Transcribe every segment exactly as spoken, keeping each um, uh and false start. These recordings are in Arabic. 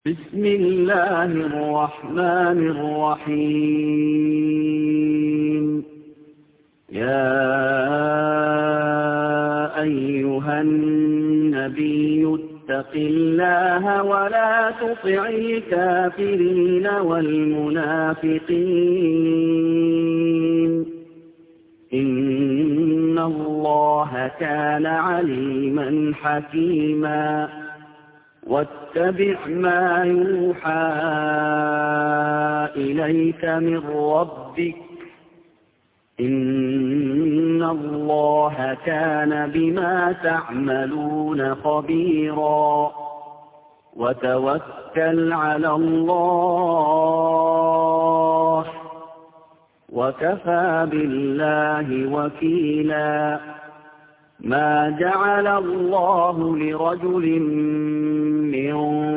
بسم الله الرحمن الرحيم. يا أيها النبي اتق الله ولا تطع الكافرين والمنافقين إن الله كان عليما حكيما. واتبع ما يوحى إليك من ربك إن الله كان بما تعملون خبيرا. وتوكل على الله وكفى بالله وكيلا. ما جعل الله لرجل من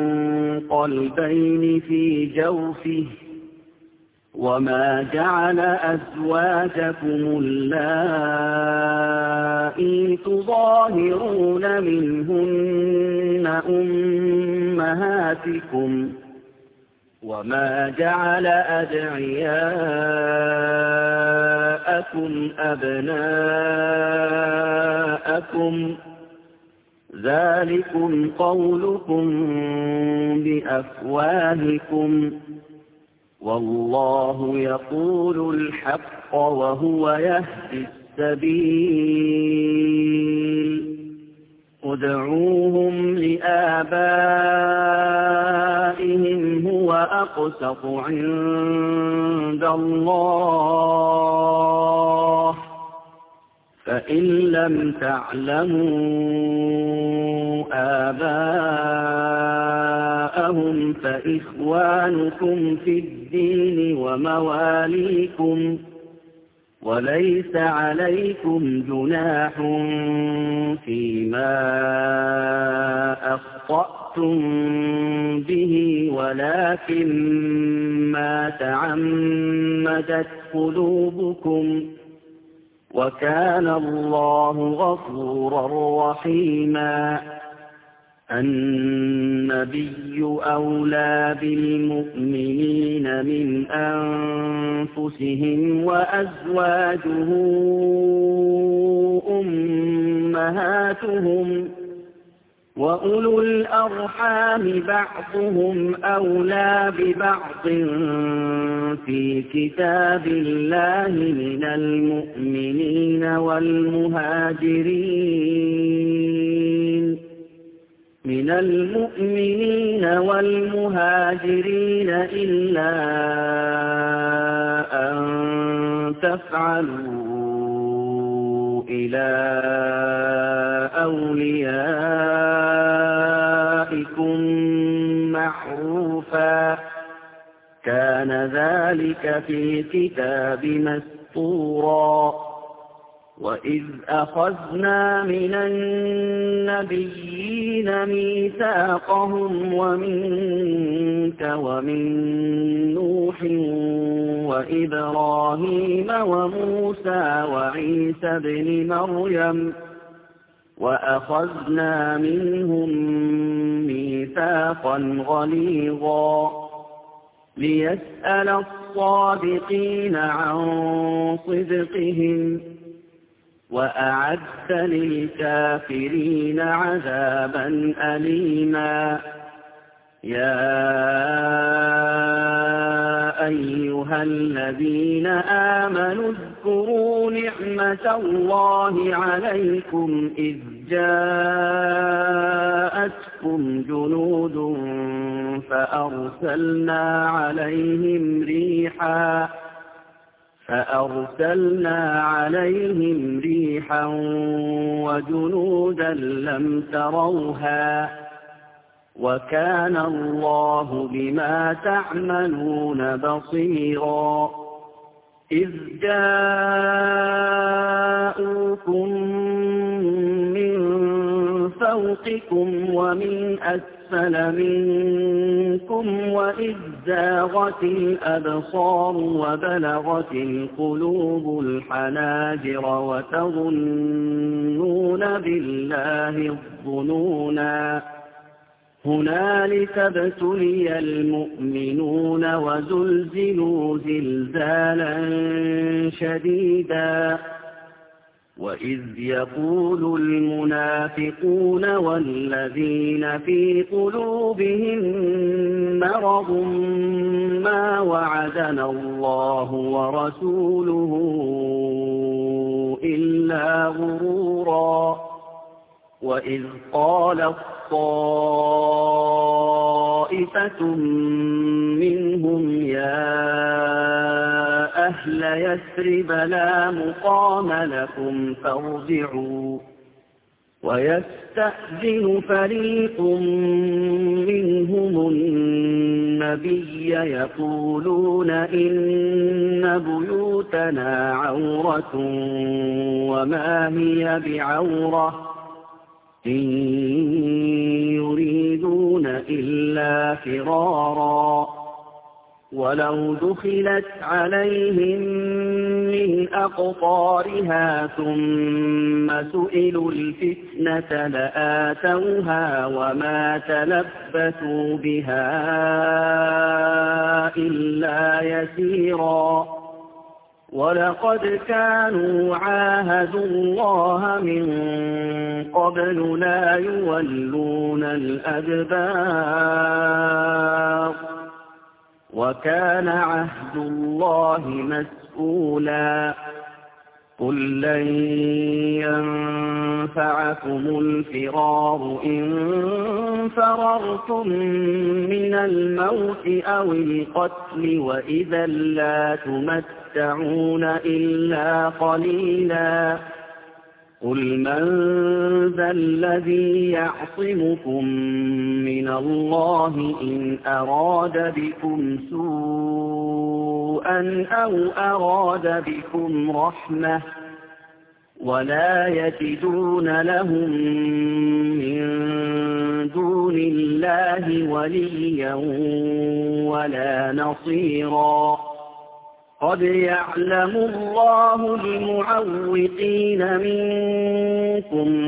قلبين في جوفه وما جعل أزواجكم اللائي تظاهرون منهن أمهاتكم وما جعل أدعياءكم أبناءكم ذلكم قولكم بأفواهكم والله يقول الحق وهو يهدي السبيل. ادعوهم لآبائهم هو أقسط عند الله فإن لم تعلموا آباءهم فإخوانكم في الدين ومواليكم وليس عليكم جناح فيما أخطأتم به ولكن ما تعمدت قلوبكم وكان الله غفورا رحيما. النبي أولى بالمؤمنين من أنفسهم وأزواجه أمهاتهم وأولو الأرحام بعضهم أولى ببعض في كتاب الله من المؤمنين والمهاجرين من المؤمنين والمهاجرين إلا أن تفعلوا إلى أوليائكم معروفا كان ذلك في الكتاب مسطورا. وإذ أخذنا من النبيين ميثاقهم ومنك ومن نوح وإبراهيم وموسى وعيسى ابن مريم وأخذنا منهم ميثاقا غليظا ليسأل الصادقين عن صدقهم وأعد للكافرين عذابا أليما. يا أيها الذين آمنوا اذكروا نعمة الله عليكم إذ جاءتكم جنود فأرسلنا عليهم ريحا فأرسلنا عليهم ريحا وجنودا لم تروها وكان الله بما تعملون بصيرا. إذ جاءوكم من فوقكم ومن أسفل منكم وإذ زاغت الأبصار وبلغت القلوب الحناجر وتظنون بالله الظنونا هنالك ابتلي المؤمنون وزلزلوا زلزالا شديدا وإذ يقول المنافقون والذين في قلوبهم مرض ما وعدنا الله ورسوله إلا غرورا وإذ قالت طائفة منهم يا أهل يثرب لا مقام لكم فارجعوا ويستأذن فريق منهم النبي يقولون إن بيوتنا عورة وما هي بعورة إن يريدون إلا فرارا ولو دخلت عليهم من أقطارها ثم سئلوا الفتنة لآتوها وما تلبثوا بها إلا يسيرا ولقد كانوا عاهدوا الله من قبل لا يولون الأدبار وكان عهد الله مسؤولا قل لن ينفعكم الفرار إن فررتم من الموت أو القتل وإذا لا تمتعون إلا قليلا قل من ذا الذي يعصمكم من الله إن أراد بكم سوءا أو أراد بكم رحمة ولا يجدون لهم من دون الله وليا ولا نصيرا قد يعلم الله المعوقين منكم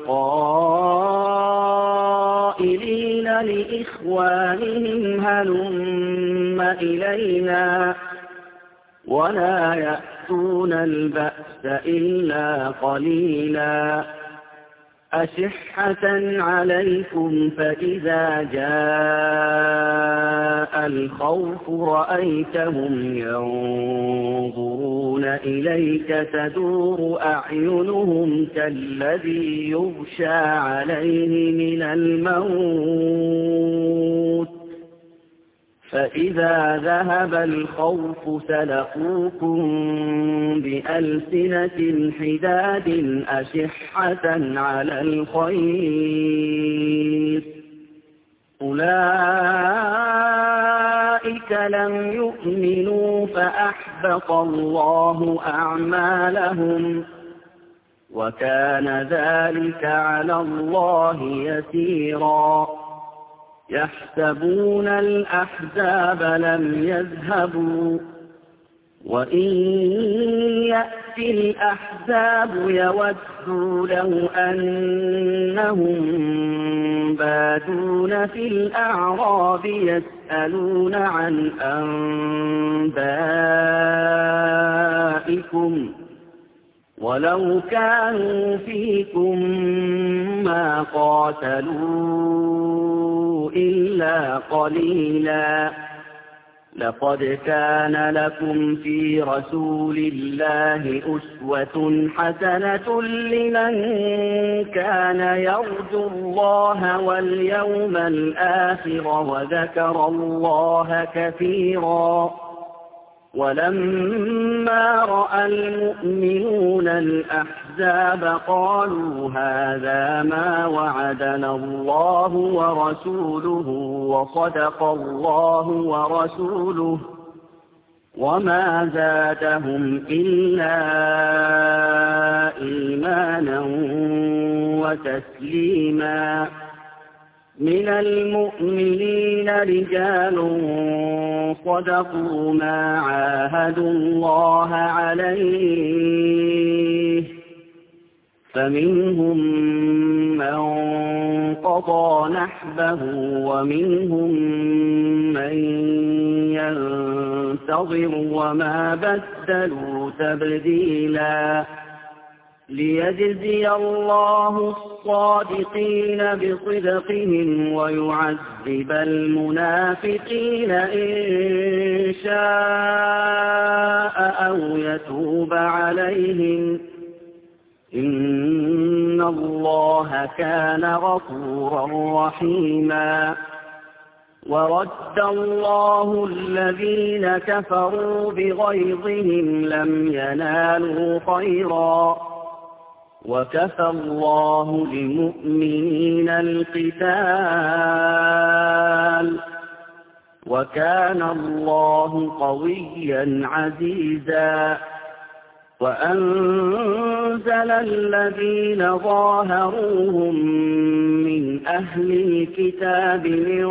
والقائلين لإخوانهم هلم إلينا ولا يأتون البأس إلا قليلا أشحة عليكم فإذا جاء الخوف رأيتهم ينظرون إليك تدور أعينهم كالذي يغشى عليه من الموت فإذا ذهب الخوف سلقوكم بألسنة حداد أشحة على الخير أولئك لم يؤمنوا فأحبط الله أعمالهم وكان ذلك على الله يسيرا يحسبون الأحزاب لم يذهبوا وإن يأتي الأحزاب يودوا لو أنهم بادون في الأعراب يسألون عن أنبائكم ولو كانوا فيكم ما قاتلوا إلا قليلا لقد كان لكم في رسول الله أسوة حسنة لمن كان يرجو الله واليوم الآخر وذكر الله كثيرا ولما رأى المؤمنون الأحزاب قالوا هذا ما وعدنا الله ورسوله وصدق الله ورسوله وما زادهم إلا إيمانا وتسليما من المؤمنين رجال صدقوا ما عاهدوا الله عليه فمنهم من قضى نحبه ومنهم من ينتظر وما بدلوا تبديلا ليجزي الله الصادقين بصدقهم ويعذب المنافقين إن شاء أو يتوب عليهم إن الله كان غفورا رحيما ورد الله الذين كفروا بغيظهم لم ينالوا خيرا وكفى الله المؤمنين القتال وكان الله قويا عزيزا وأنزل الذين ظاهروهم من أهل الكتاب من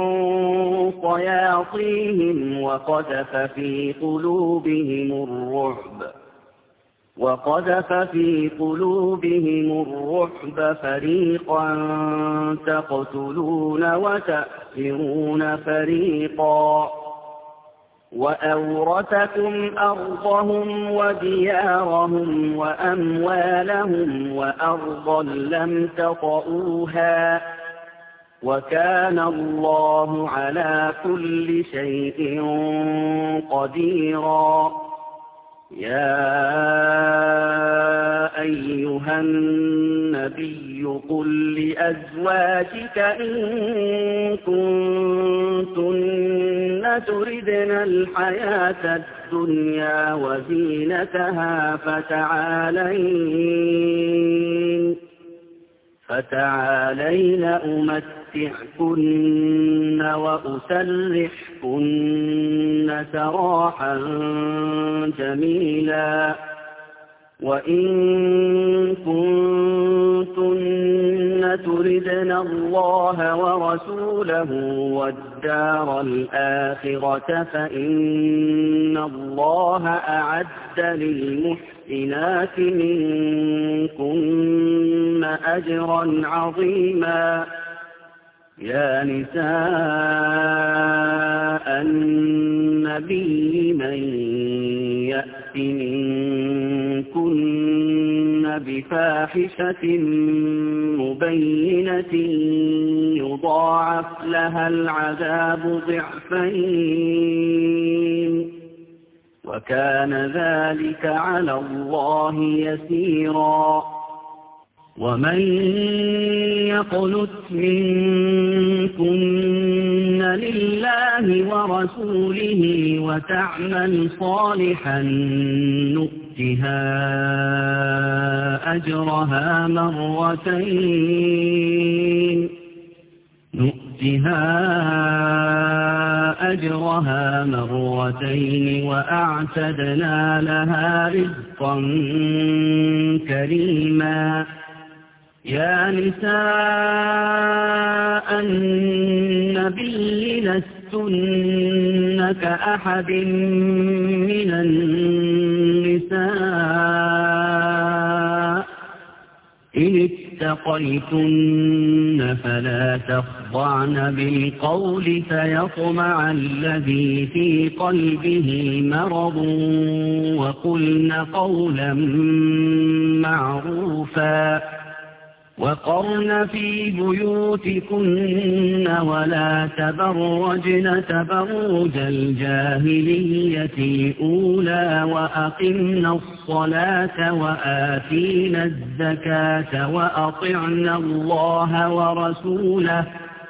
صياصيهم وقذف في قلوبهم الرعب وقذف في قلوبهم الرعب فريقا تقتلون وتأسرون فريقا وأورثكم أرضهم وديارهم وأموالهم وأرضا لم تطئوها وكان الله على كل شيء قديرا يا أيها النبي قل لأزواجك إن كنتن تردن الحياة الدنيا وزينتها فتعالين فتعالين أمتعكن وأسرحكن سراحا جميلا وإن كنتن تردن الله ورسوله والدار الآخرة فإن الله أعد للمحسنات منكن أجرا عظيما يا نساء النبي من يأت منكن بفاحشة مبينة يضاعف لها العذاب ضعفين وكان ذلك على الله يسيرا ومن يقنت منكن لله ورسوله وتعمل صالحا نؤتها أجرها مرتين نؤتها أجرها مرتين وأعتدنا لها رزقا كريما يا نساء النبي لستن كأحد من النساء إن اتقيتن فلا تخضعن بالقول فيطمع الذي في قلبه مرض وقلن قولا معروفا وقرن في بيوتكن ولا تبرجن تبرج الجاهلية الأولى وأقمنا الصلاة وآتينا الزكاة وأطعنا الله ورسوله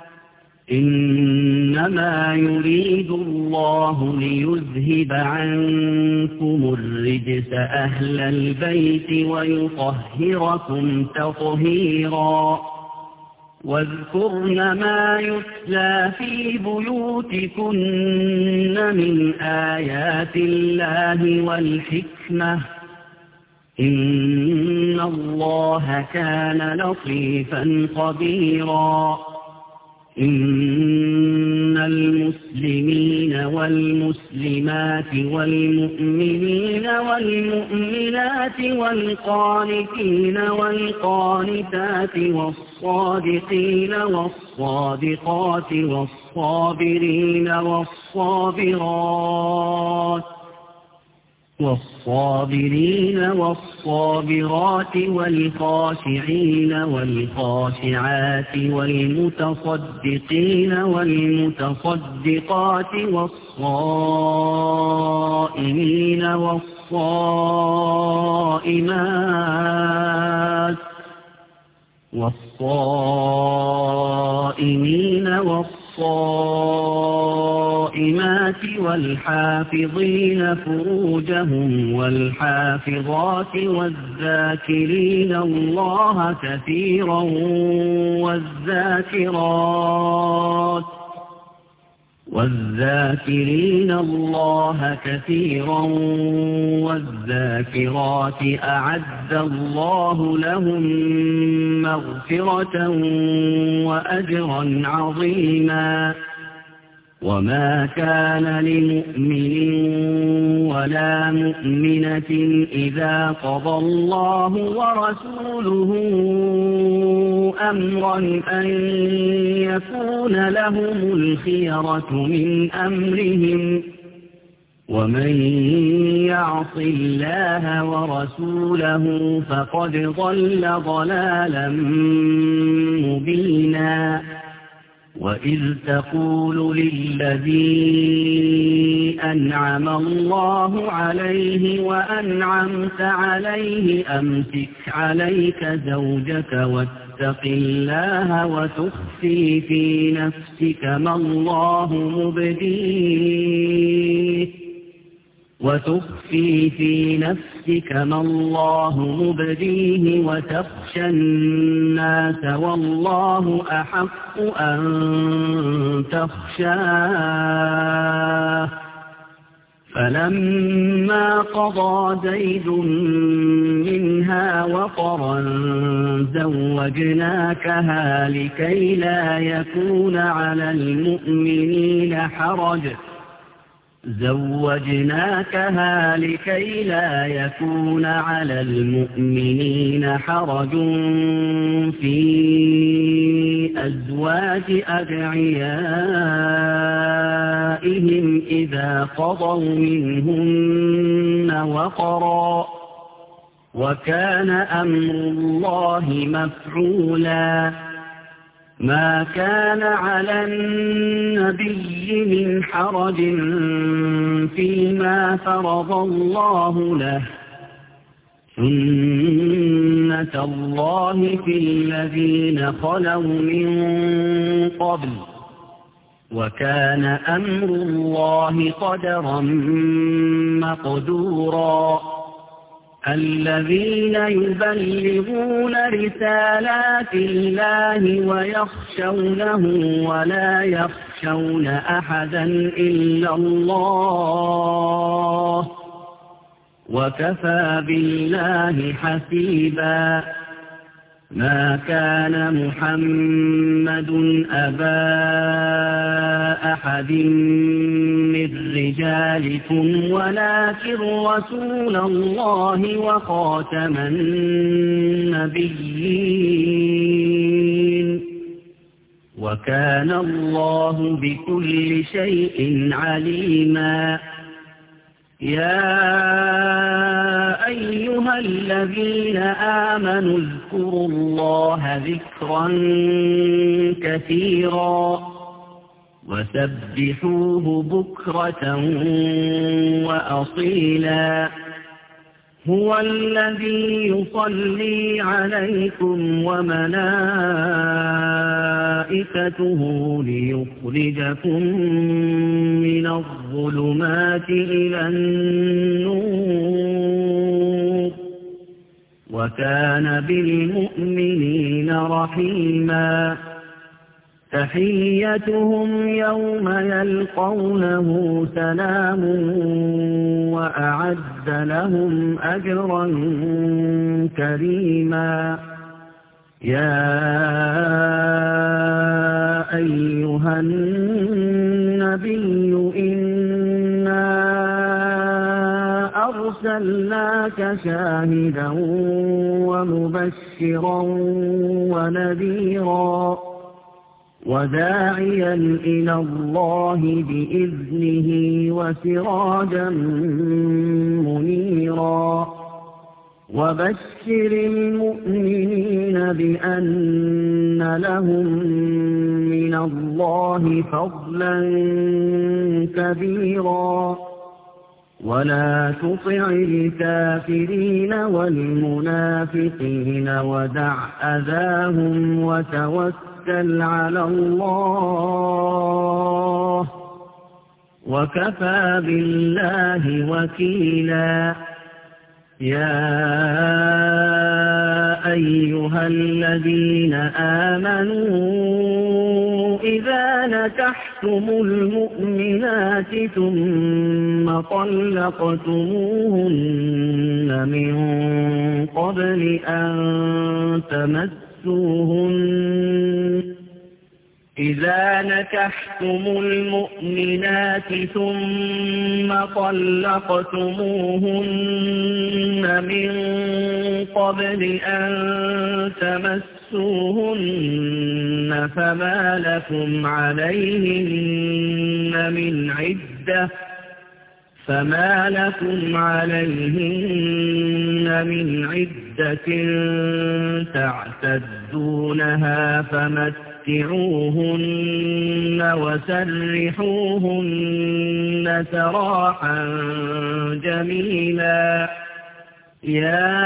إنما يريد الله ليذهب عنكم الرجس أهل البيت ويطهركم تطهيرا واذكرن ما يتلى في بيوتكن من آيات الله والحكمة إن الله كان لطيفا خبيرا إن المسلمين والمسلمات والمؤمنين والمؤمنات والقانتين والقانتات والصادقين والصادقات والصابرين والصابرات والصابرين والصابرات والخاشعين والخاشعات والمتصدقين والمتصدقات والصائمين والصائمات والصائمين والصائمات والحافظين فروجهم والحافظات والذاكرين الله كثيرا والذاكرات والذاكرين الله كثيرا والذاكرات أعد الله لهم مغفرة وأجرا عظيما وما كان لمؤمن ولا مؤمنة إذا قضى الله ورسوله أمرا أن يكون لهم الخيرة من أمرهم ومن يعص الله ورسوله فقد ضل ضلالا مبينا وإذ تقول للذي أنعم الله عليه وأنعمت عليه أمسك عليك زوجك واتق الله وتخفي في نفسك ما الله مبديه وتخفي في نفسك ما الله مبديه وتخشى الناس والله أحق أن تخشاه فلما قضى زيد منها وطرا زوجناكها لكي لا يكون على المؤمنين حرج زوجناكها لكي لا يكون على المؤمنين حرج في أزواج أدعيائهم إذا قضوا منهن وطرا وكان أمر الله مفعولا ما كان على النبي من حرج فيما فرض الله له سنة الله في الذين خلوا من قبل وكان أمر الله قدرا مقدورا الذين يبلغون رسالات الله ويخشونه ولا يخشون أحدا إلا الله وكفى بالله حسيبا ما كان محمد أبا أحد من رجالكم ولكن رسول الله وخاتم النبيين وكان الله بكل شيء عليما يا أيها الذين آمنوا اذكروا الله ذكرا كثيرا وسبحوه بكرة وأصيلا هو الذي يصلي عليكم وملائكته ليخرجكم من الظلمات إلى النور وكان بالمؤمنين رحيما تحيتهم يوم يلقونه سلام وأعد لهم أجرا كريما يا أيها النبي إنا أرسلناك شاهدا ومبشرا ونذيرا وداعيا إلى الله بإذنه وسراجا منيرا وبشر المؤمنين بأن لهم من الله فضلا كبيرا ولا تطع الكافرين والمنافقين ودع أذاهم وتوكل على الله وكفى بالله وكيلا يا أيها الذين آمنوا إذا نكحتم المؤمنات ثم طلقتموهن من قبل أن تمسوهن إذا نكحتم المؤمنات ثم طلقتموهن من قبل أن تمسوهن فما لكم عليهن من عدة فما لكم عليهن من عدة تعتدونها فمتعوهن وسرحوهن سراحا جميلا يا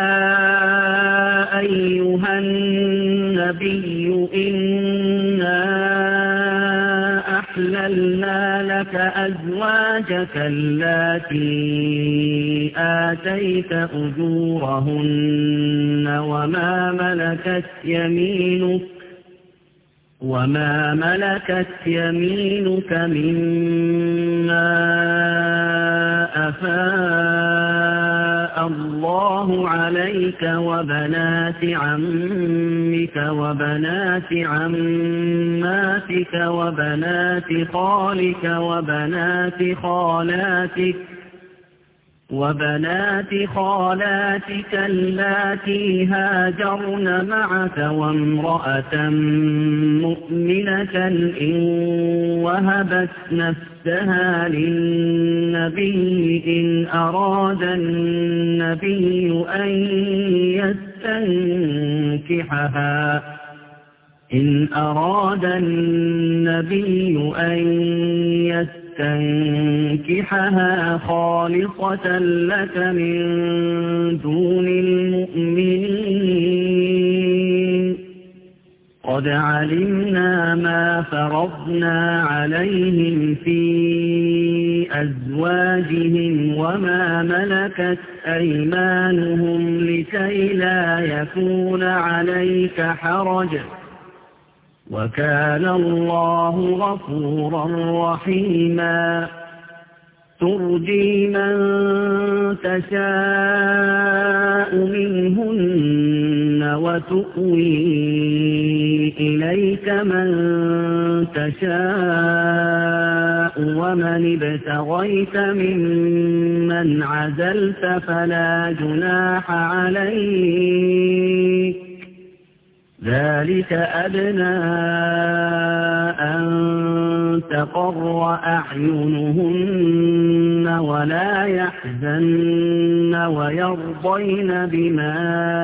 أيها النبي إنا أحللنا لك أزواجك اللاتي آتيت أجورهن وما ملكت يمينك وما ملكت يمينك مما أفاء الله عليك وبنات عمك وبنات عماتك وبنات خالك وبنات خالاتك وبنات خالاتك اللاتي هاجرن معك وامرأة مؤمنة إن وهبت نفسها للنبي إن أراد النبي أن يستنكحها إن أراد النبي أن يستنكحها تنكحها خالصة لك من دون المؤمنين قد علمنا ما فرضنا عليهم في أزواجهم وما ملكت أيمانهم لكي لا يكون عليك حرج وكان الله غفورا رحيما ترجي من تشاء منهن وتؤوي إليك من تشاء ومن ابتغيت ممن عزلت فلا جناح عليك ذلك أدنى أن تقر أعينهن ولا يحزن ويرضين بما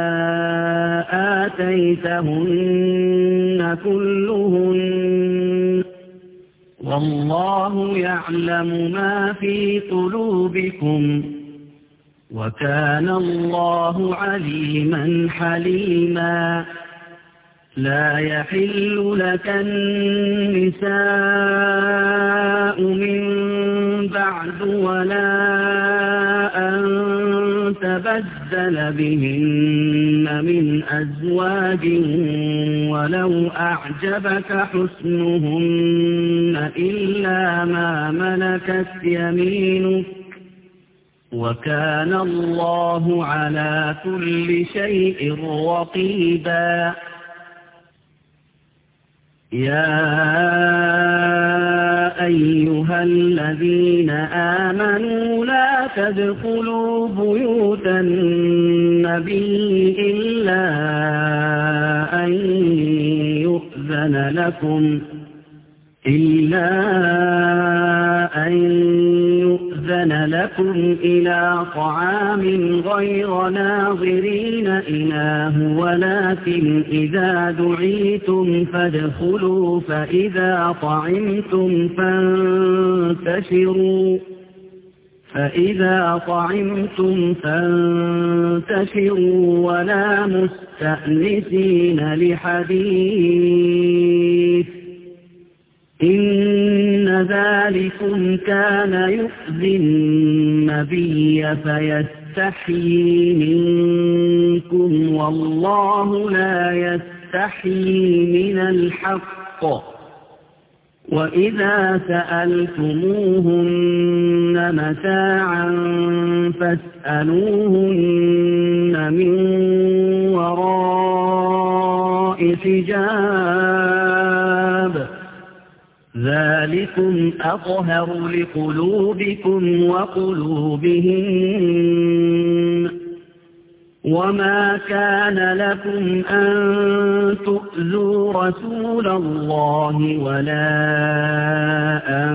آتيتهن كلهن والله يعلم ما في قلوبكم وكان الله عليما حليما لا يحل لك النساء من بعد ولا أن تبدل بهن من أزواج ولو أعجبك حسنهن إلا ما ملكت يمينك وكان الله على كل شيء رقيبا يا أيها الذين آمنوا لا تدخلوا بيوت النبي إلا أن يؤذن لكم إلا أن يؤذن لكم إلى طعام غير ناظرين إناه ولكن إذا دعيتم فادخلوا فإذا طعمتم فانتشروا فإذا طعمتم فانتشروا ولا مستأنسين لحديث إن ذلكم كان يؤذي النبي فيستحيي منكم والله لا يستحيي من الحق وإذا سألتموهن متاعا فاسألوهن من وراء حجاب ذلكم أطهر لقلوبكم وقلوبهن وما كان لكم أن تؤذوا رسول الله ولا أن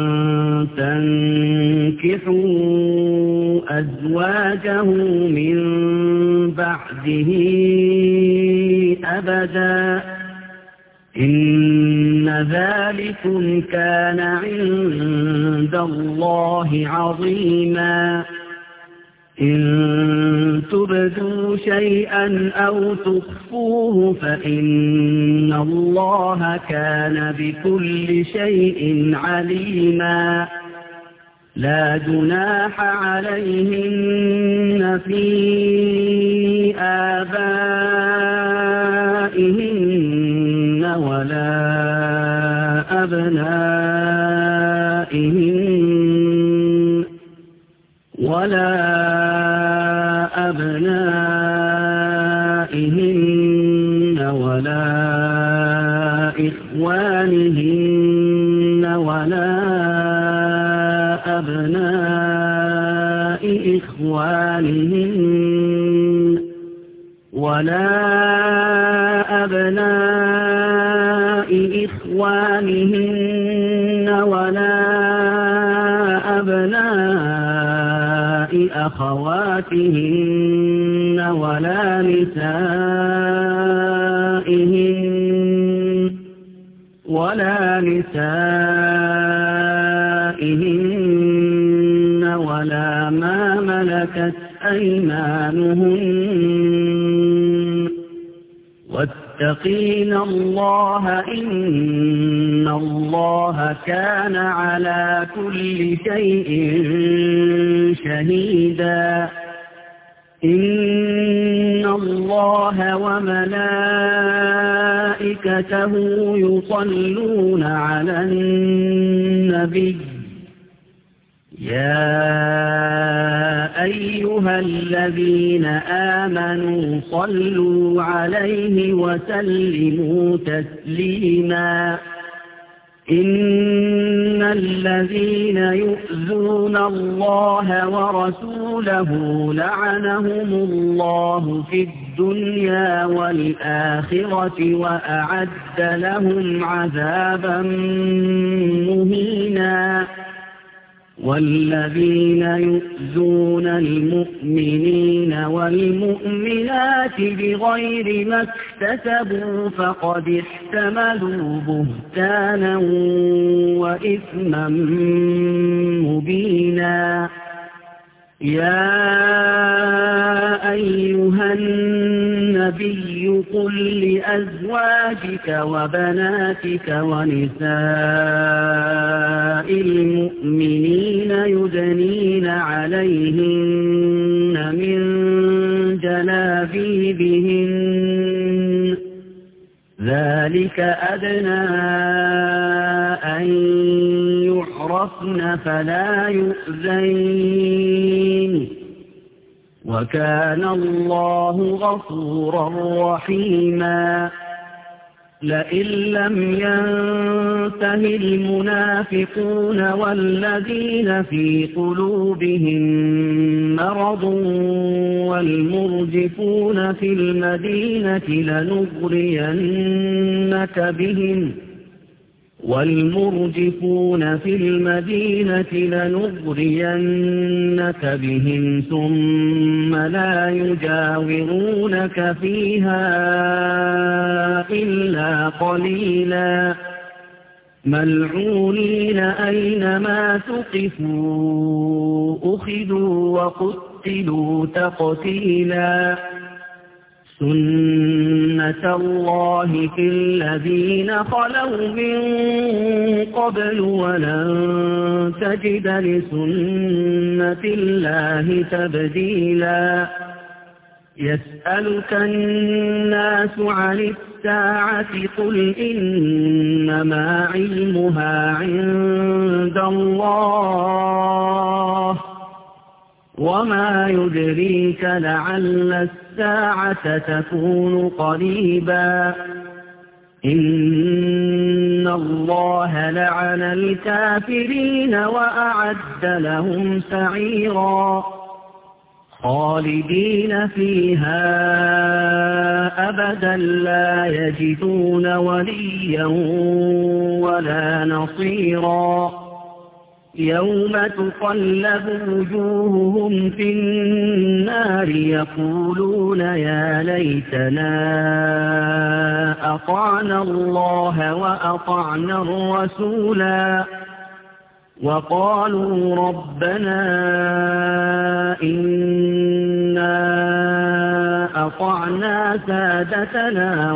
تنكحوا أزواجه من بعده أبدا إن ذلكم كان عند الله عظيما إن تبدوا شيئا أو تخفوه فإن الله كان بكل شيء عليما لا جناح عليهن في آبائهن ولا أبنائهن ولا أبنائهن ولا إخوانهن ولا أبناء إخوانهن ولا أبناء إخوانهن ولا أبناء أخواتهن ولا نسائهن ولا نسائهن ولا ما ملكت أيمانهن واتقين الله إن الله كان على كل شيء شهيدا إن الله وملائكته يصلون على النبي يا أيها الذين آمنوا صلوا عليه وسلموا تسليما إن الذين يؤذون الله ورسوله لعنهم الله في الدنيا والآخرة وأعد لهم عذابا مهينا والذين يؤذون المؤمنين والمؤمنات بغير ما اكتسبوا فقد احتملوا بهتانا وإثما مبينا يا أيها النبي قل لأزواجك وبناتك ونساء المؤمنين يدنين عليهن من جلابيبهن ذلك أدنى أن يعرفن فلا يؤذين وكان الله غفورا رحيما لئن لم ينته المنافقون والذين في قلوبهم مرض والمرجفون في المدينة لنغرينك بهم والمرجفون في المدينة لنغرينك بهم ثم لا يجاورونك فيها إلا قليلا ملعونين أينما ثقفوا أخذوا وقتلوا تقتيلا سنة الله في الذين خلوا من قبل ولن تجد لسنة الله تبديلا يسألك الناس عن الساعة قل إنما علمها عند الله وما يدريك لعل الساعة تكون قريبا إن الله لعن الكافرين وأعد لهم سعيرا خالدين فيها أبدا لا يجدون وليا ولا نصيرا يوم تقلب وجوههم في النار يقولون يا ليتنا أطعنا الله وأطعنا الرسولا وقالوا ربنا إنا أطعنا سادتنا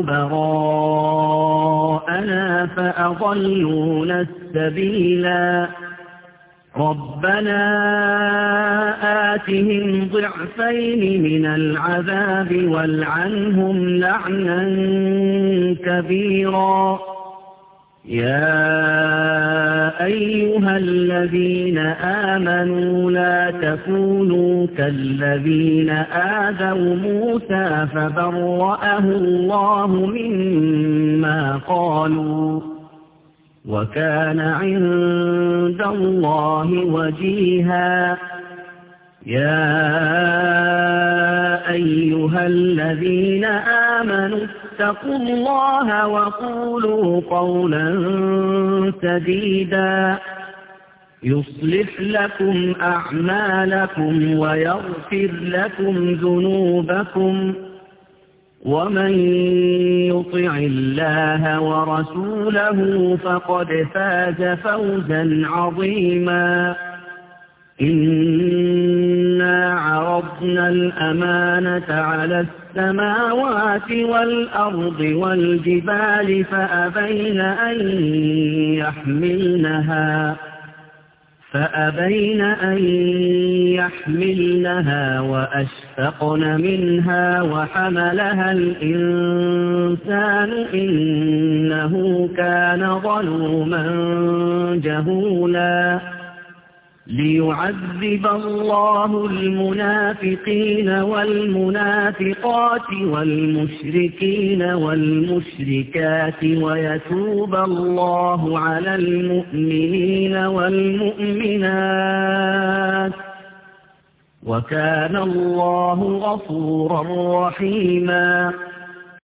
وكبراءنا فأضلونا السبيلا ربنا آتهم ضعفين من العذاب والعنهم لعنا كبيرا يا أيها الذين آمنوا لا تكونوا كالذين آذوا موسى فبرأه الله مما قالوا وكان عند الله وجيها يا أيها الذين آمنوا اتقوا الله وقولوا قولا سديدا يصلح لكم أعمالكم ويغفر لكم ذنوبكم ومن يطع الله ورسوله فقد فاز فوزا عظيما إنا عرضنا الأمانة على السماوات والأرض والجبال فأبين أن يحملنها فأبين أن يحملنها وأشفقن منها وحملها الإنسان إنه كان ظلوما جهولا ليعذب الله المنافقين والمنافقات والمشركين والمشركات ويتوب الله على المؤمنين والمؤمنات وكان الله غفورا رحيما